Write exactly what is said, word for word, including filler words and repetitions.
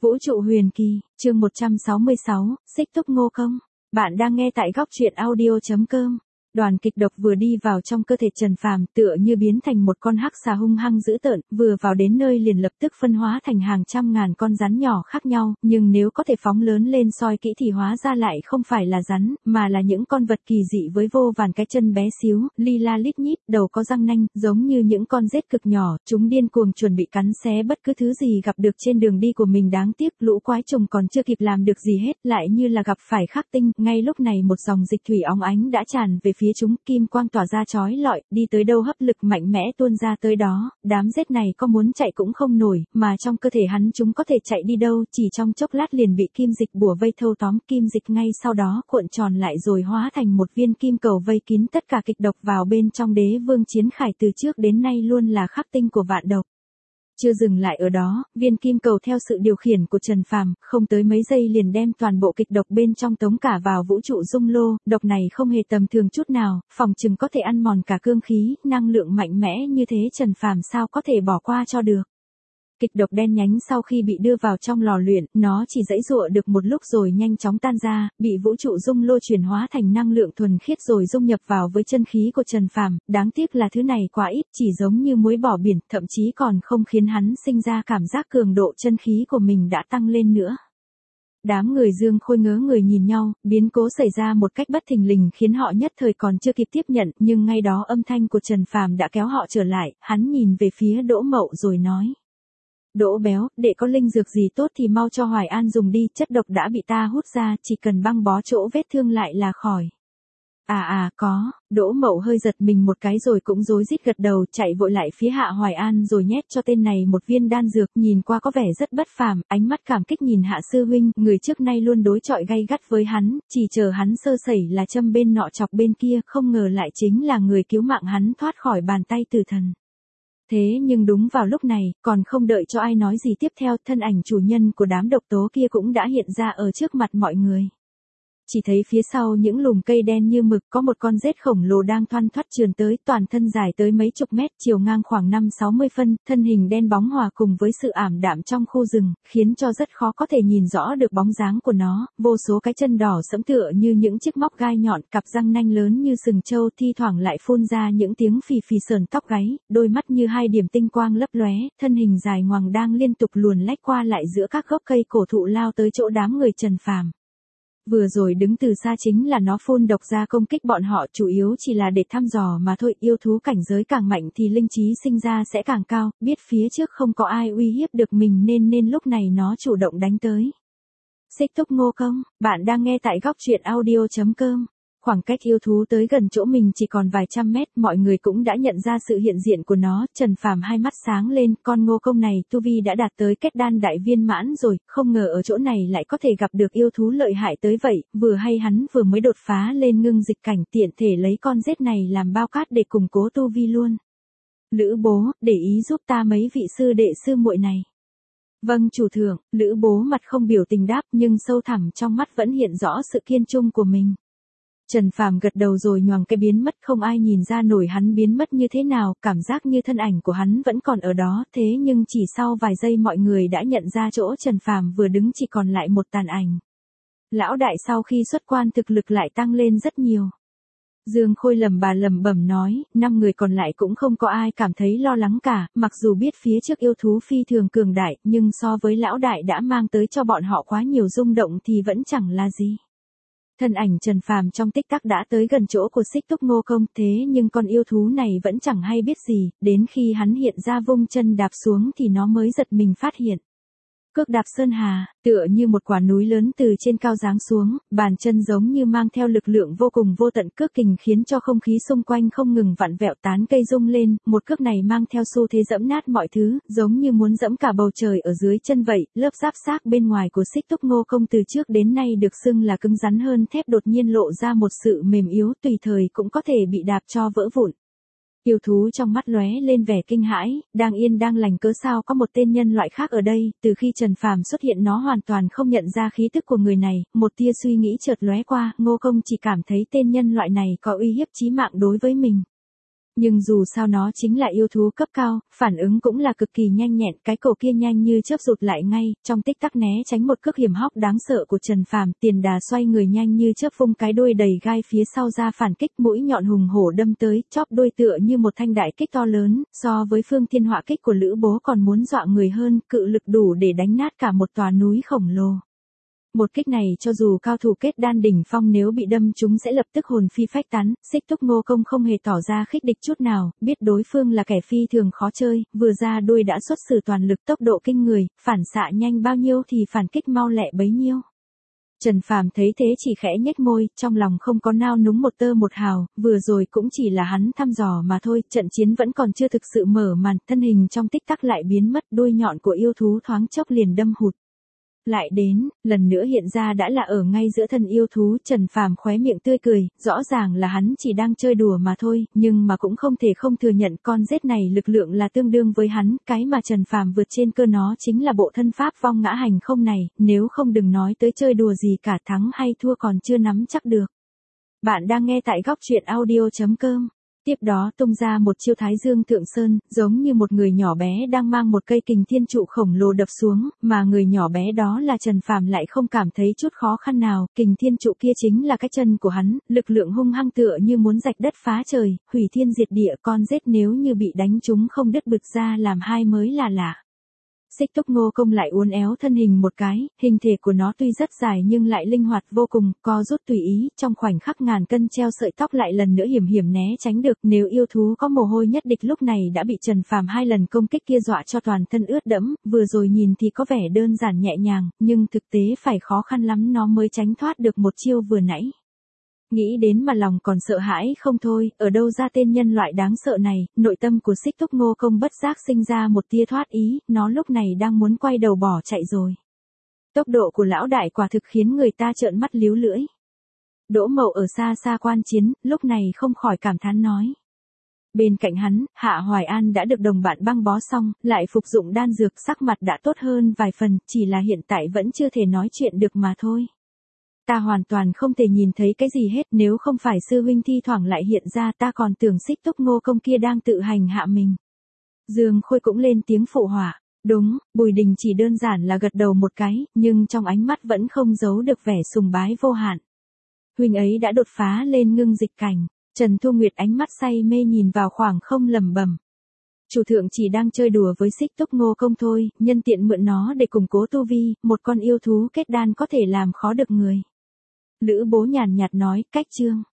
Vũ trụ huyền kỳ, chương một trăm sáu mươi sáu, xích thúc Ngô Công. Bạn đang nghe tại góc truyện audio chấm com. Đoàn kịch độc vừa đi vào trong cơ thể Trần Phàm, tựa như biến thành một con hắc xà hung hăng dữ tợn, vừa vào đến nơi liền lập tức phân hóa thành hàng trăm ngàn con rắn nhỏ khác nhau, nhưng nếu có thể phóng lớn lên soi kỹ thì hóa ra lại không phải là rắn, mà là những con vật kỳ dị với vô vàn cái chân bé xíu, li la lít nhít, đầu có răng nanh, giống như những con rết cực nhỏ, chúng điên cuồng chuẩn bị cắn xé bất cứ thứ gì gặp được trên đường đi của mình. Đáng tiếc lũ quái trùng còn chưa kịp làm được gì hết, lại như là gặp phải khắc tinh, ngay lúc này một dòng dịch thủy óng ánh đã tràn về phía chúng, kim quang tỏa ra chói lọi, đi tới đâu hấp lực mạnh mẽ tuôn ra tới đó, đám rết này có muốn chạy cũng không nổi, mà trong cơ thể hắn chúng có thể chạy đi đâu, chỉ trong chốc lát liền bị kim dịch bủa vây thâu tóm, kim dịch ngay sau đó cuộn tròn lại rồi hóa thành một viên kim cầu vây kín tất cả kịch độc vào bên trong. Đế vương Chiến Khải từ trước đến nay luôn là khắc tinh của vạn độc. Chưa dừng lại ở đó, viên kim cầu theo sự điều khiển của Trần Phàm, không tới mấy giây liền đem toàn bộ kịch độc bên trong tống cả vào vũ trụ dung lô, độc này không hề tầm thường chút nào, phòng chừng có thể ăn mòn cả cương khí, năng lượng mạnh mẽ như thế Trần Phàm sao có thể bỏ qua cho được. Kịch độc đen nhánh sau khi bị đưa vào trong lò luyện, nó chỉ giãy giụa được một lúc rồi nhanh chóng tan ra, bị vũ trụ dung lô chuyển hóa thành năng lượng thuần khiết rồi dung nhập vào với chân khí của Trần Phàm. Đáng tiếc là thứ này quá ít, chỉ giống như muối bỏ biển, thậm chí còn không khiến hắn sinh ra cảm giác cường độ chân khí của mình đã tăng lên nữa. Đám người Dương Khôi ngớ người nhìn nhau, biến cố xảy ra một cách bất thình lình khiến họ nhất thời còn chưa kịp tiếp nhận, nhưng ngay đó âm thanh của Trần Phàm đã kéo họ trở lại, hắn nhìn về phía Đỗ Mậu rồi nói. Đỗ béo, để có linh dược gì tốt thì mau cho Hoài An dùng đi, chất độc đã bị ta hút ra, chỉ cần băng bó chỗ vết thương lại là khỏi. À à, có, Đỗ Mậu hơi giật mình một cái rồi cũng rối rít gật đầu, chạy vội lại phía Hạ Hoài An rồi nhét cho tên này một viên đan dược, nhìn qua có vẻ rất bất phàm, ánh mắt cảm kích nhìn Hạ sư huynh, người trước nay luôn đối chọi gay gắt với hắn, chỉ chờ hắn sơ sẩy là châm bên nọ chọc bên kia, không ngờ lại chính là người cứu mạng hắn thoát khỏi bàn tay tử thần. Thế nhưng đúng vào lúc này, còn không đợi cho ai nói gì tiếp theo, thân ảnh chủ nhân của đám độc tố kia cũng đã hiện ra ở trước mặt mọi người. Chỉ thấy phía sau những lùm cây đen như mực có một con rết khổng lồ đang thoăn thoắt trườn tới, toàn thân dài tới mấy chục mét, chiều ngang khoảng năm sáu mươi phân, thân hình đen bóng hòa cùng với sự ảm đạm trong khu rừng, khiến cho rất khó có thể nhìn rõ được bóng dáng của nó, vô số cái chân đỏ sẫm tựa như những chiếc móc gai nhọn, cặp răng nanh lớn như sừng trâu, thi thoảng lại phun ra những tiếng phì phì sờn tóc gáy, đôi mắt như hai điểm tinh quang lấp lóe, thân hình dài ngoằng đang liên tục luồn lách qua lại giữa các gốc cây cổ thụ lao tới chỗ đám người Trần Phàm. Vừa rồi đứng từ xa chính là nó phun độc ra công kích bọn họ, chủ yếu chỉ là để thăm dò mà thôi, yêu thú cảnh giới càng mạnh thì linh trí sinh ra sẽ càng cao, biết phía trước không có ai uy hiếp được mình nên nên lúc này nó chủ động đánh tới. Xích thúc Ngô Công, bạn đang nghe tại góc truyện audio chấm com. Khoảng cách yêu thú tới gần chỗ mình chỉ còn vài trăm mét, mọi người cũng đã nhận ra sự hiện diện của nó, Trần Phàm hai mắt sáng lên, con Ngô Công này tu vi đã đạt tới kết đan đại viên mãn rồi, không ngờ ở chỗ này lại có thể gặp được yêu thú lợi hại tới vậy, vừa hay hắn vừa mới đột phá lên ngưng dịch cảnh, tiện thể lấy con rết này làm bao cát để củng cố tu vi luôn. Lữ bố, để ý giúp ta mấy vị sư đệ sư muội này. Vâng chủ thượng, Lữ bố mặt không biểu tình đáp, nhưng sâu thẳm trong mắt vẫn hiện rõ sự kiên trung của mình. Trần Phàm gật đầu rồi nhoàng cái biến mất, không ai nhìn ra nổi hắn biến mất như thế nào, cảm giác như thân ảnh của hắn vẫn còn ở đó, thế nhưng chỉ sau vài giây mọi người đã nhận ra chỗ Trần Phàm vừa đứng chỉ còn lại một tàn ảnh. Lão đại sau khi xuất quan thực lực lại tăng lên rất nhiều. Dương Khôi lầm bà lầm bẩm nói, năm người còn lại cũng không có ai cảm thấy lo lắng cả, mặc dù biết phía trước yêu thú phi thường cường đại, nhưng so với lão đại đã mang tới cho bọn họ quá nhiều rung động thì vẫn chẳng là gì. Thân ảnh Trần Phàm trong tích tắc đã tới gần chỗ của xích thúc Ngô Công, thế nhưng con yêu thú này vẫn chẳng hay biết gì, đến khi hắn hiện ra vung chân đạp xuống thì nó mới giật mình phát hiện. Cước đạp sơn hà, tựa như một quả núi lớn từ trên cao giáng xuống, bàn chân giống như mang theo lực lượng vô cùng vô tận, cước kình khiến cho không khí xung quanh không ngừng vặn vẹo, tán cây rung lên, một cước này mang theo xu thế dẫm nát mọi thứ, giống như muốn dẫm cả bầu trời ở dưới chân vậy. Lớp giáp xác bên ngoài của xích thúc Ngô Công từ trước đến nay được xưng là cứng rắn hơn thép đột nhiên lộ ra một sự mềm yếu, tùy thời cũng có thể bị đạp cho vỡ vụn. Yêu thú trong mắt lóe lên vẻ kinh hãi, đang yên đang lành cớ sao có một tên nhân loại khác ở đây, từ khi Trần Phàm xuất hiện nó hoàn toàn không nhận ra khí tức của người này, một tia suy nghĩ chợt lóe qua, Ngô Công chỉ cảm thấy tên nhân loại này có uy hiếp chí mạng đối với mình. Nhưng dù sao nó chính là yêu thú cấp cao, phản ứng cũng là cực kỳ nhanh nhẹn, cái cổ kia nhanh như chớp rụt lại ngay, trong tích tắc né tránh một cước hiểm hóc đáng sợ của Trần Phàm, tiền đà xoay người nhanh như chớp vung cái đuôi đầy gai phía sau ra phản kích, mũi nhọn hùng hổ đâm tới, chóp đuôi tựa như một thanh đại kích to lớn, so với Phương Thiên Họa kích của Lữ Bố còn muốn dọa người hơn, cự lực đủ để đánh nát cả một tòa núi khổng lồ. Một kích này cho dù cao thủ kết đan đỉnh phong nếu bị đâm chúng sẽ lập tức hồn phi phách tán, Xích Túc Ngô Công không hề tỏ ra khích địch chút nào, biết đối phương là kẻ phi thường khó chơi, vừa ra đuôi đã xuất sử toàn lực, tốc độ kinh người, phản xạ nhanh bao nhiêu thì phản kích mau lẹ bấy nhiêu. Trần Phàm thấy thế chỉ khẽ nhếch môi, trong lòng không có nao núng một tơ một hào, vừa rồi cũng chỉ là hắn thăm dò mà thôi, trận chiến vẫn còn chưa thực sự mở màn, thân hình trong tích tắc lại biến mất, đuôi nhọn của yêu thú thoáng chốc liền đâm hụt. Lại đến, lần nữa hiện ra đã là ở ngay giữa thân yêu thú, Trần Phàm khóe miệng tươi cười, rõ ràng là hắn chỉ đang chơi đùa mà thôi, nhưng mà cũng không thể không thừa nhận con rết này lực lượng là tương đương với hắn, cái mà Trần Phàm vượt trên cơ nó chính là bộ thân pháp vong ngã hành không này, nếu không đừng nói tới chơi đùa gì cả, thắng hay thua còn chưa nắm chắc được. Bạn đang nghe tại góc truyện audio chấm com. Tiếp đó tung ra một chiêu Thái Dương Thượng Sơn, giống như một người nhỏ bé đang mang một cây kình thiên trụ khổng lồ đập xuống, mà người nhỏ bé đó là Trần Phàm lại không cảm thấy chút khó khăn nào, kình thiên trụ kia chính là cái chân của hắn, lực lượng hung hăng tựa như muốn rạch đất phá trời, hủy thiên diệt địa, con rết nếu như bị đánh trúng không đứt bực ra làm hai mới là lạ. Xích Túc Ngô Công lại uốn éo thân hình một cái, hình thể của nó tuy rất dài nhưng lại linh hoạt vô cùng, co rút tùy ý, trong khoảnh khắc ngàn cân treo sợi tóc lại lần nữa hiểm hiểm né tránh được, nếu yêu thú có mồ hôi nhất địch lúc này đã bị Trần Phàm hai lần công kích kia dọa cho toàn thân ướt đẫm, vừa rồi nhìn thì có vẻ đơn giản nhẹ nhàng, nhưng thực tế phải khó khăn lắm nó mới tránh thoát được một chiêu vừa nãy. Nghĩ đến mà lòng còn sợ hãi không thôi, ở đâu ra tên nhân loại đáng sợ này, nội tâm của Xích Túc Ngô Công bất giác sinh ra một tia thoát ý, nó lúc này đang muốn quay đầu bỏ chạy rồi. Tốc độ của lão đại quả thực khiến người ta trợn mắt líu lưỡi. Đỗ Mậu ở xa xa quan chiến, lúc này không khỏi cảm thán nói. Bên cạnh hắn, Hạ Hoài An đã được đồng bạn băng bó xong, lại phục dụng đan dược, sắc mặt đã tốt hơn vài phần, chỉ là hiện tại vẫn chưa thể nói chuyện được mà thôi. Ta hoàn toàn không thể nhìn thấy cái gì hết, nếu không phải sư huynh thi thoảng lại hiện ra ta còn tưởng Xích Túc Ngô Công kia đang tự hành hạ mình. Dương Khôi cũng lên tiếng phụ họa. Đúng, Bùi Đình chỉ đơn giản là gật đầu một cái, nhưng trong ánh mắt vẫn không giấu được vẻ sùng bái vô hạn. Huynh ấy đã đột phá lên ngưng dịch cảnh. Trần Thu Nguyệt ánh mắt say mê nhìn vào khoảng không lẩm bẩm. Chủ thượng chỉ đang chơi đùa với Xích Túc Ngô Công thôi, nhân tiện mượn nó để củng cố tu vi, một con yêu thú kết đan có thể làm khó được người. Lữ Bố nhàn nhạt nói, cách chương.